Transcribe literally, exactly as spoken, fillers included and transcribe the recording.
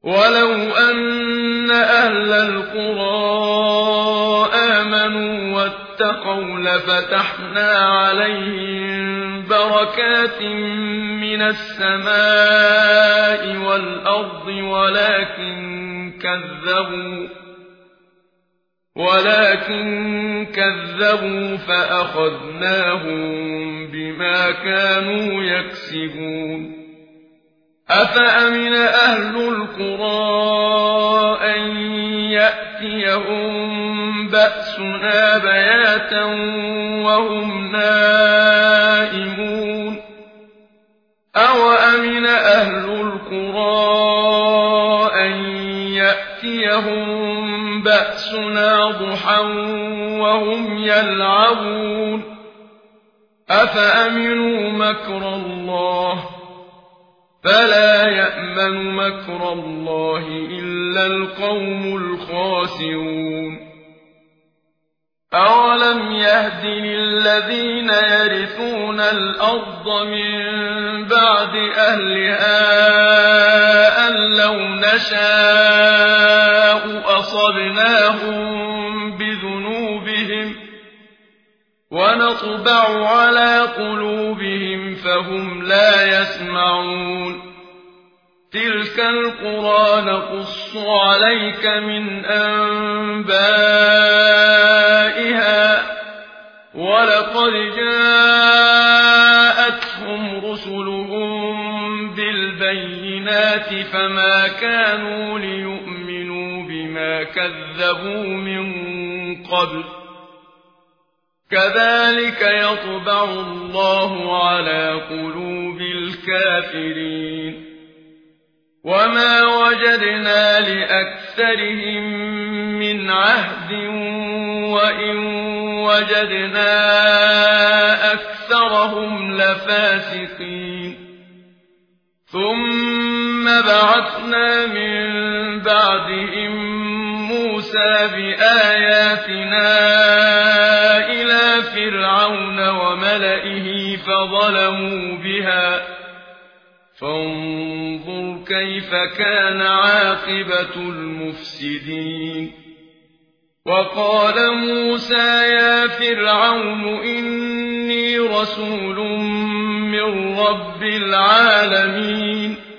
ولو أن أهل القرى آمنوا واتقوا لفتحنا عليهم بركات من السماء والأرض ولكن كذبوا ولكن كذبوا فأخذناهم بما كانوا يكسبون أفأمن أهل القرى أن يأتيهم بأسنا بياتا وهم نائمون أوأمن أهل القرى أن يأتيهم بأسنا ضحى وهم يلعبون أفأمنوا مكر الله فلا يأمن مكر الله إلا القوم الخاسرون أولم يهد للذين يرثون الأرض من بعد أهلها أن لو نشاء أصبناهم بذنوبهم ونطبع على قلوبهم فهم لا يسمعون تلك القرى نقص عليك من أنبائها ولقد جاءتهم رسلهم بالبينات فما كانوا ليؤمنوا بما كذبوا من قبل كذلك يطبع الله على قلوب الكافرين وما وجدنا لأكثرهم من عهد وإن وجدنا أكثرهم لفاسقين ثم بعثنا من بعدهم موسى بآياتنا إلى فرعون وملئه فظلموا بها فانظر كيف كان عاقبة المفسدين وقال موسى يا فرعون إني رسول من رب العالمين